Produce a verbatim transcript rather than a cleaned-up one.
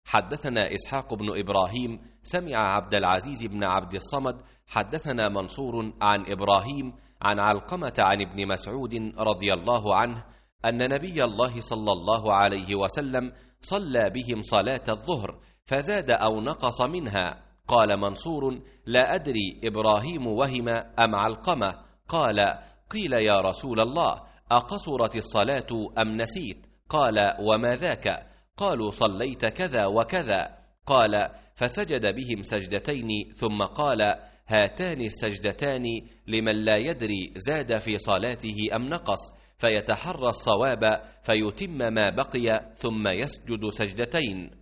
حدثنا إسحاق بن إبراهيم سمع عبد العزيز بن عبد الصمد حدثنا منصور عن إبراهيم عن علقمة عن ابن مسعود رضي الله عنه أن نبي الله صلى الله عليه وسلم صلى بهم صلاة الظهر فزاد أو نقص منها. قال منصور: لا أدري إبراهيم وهم أم علقمة. قال: قيل يا رسول الله أقصرت الصلاة أم نسيت؟ قال: وما ذاك؟ قالوا: صليت كذا وكذا. قال: فسجد بهم سجدتين ثم قال: هاتان السجدتان لمن لا يدري زاد في صلاته أم نقص، فيتحرى الصواب فيتم ما بقي ثم يسجد سجدتين.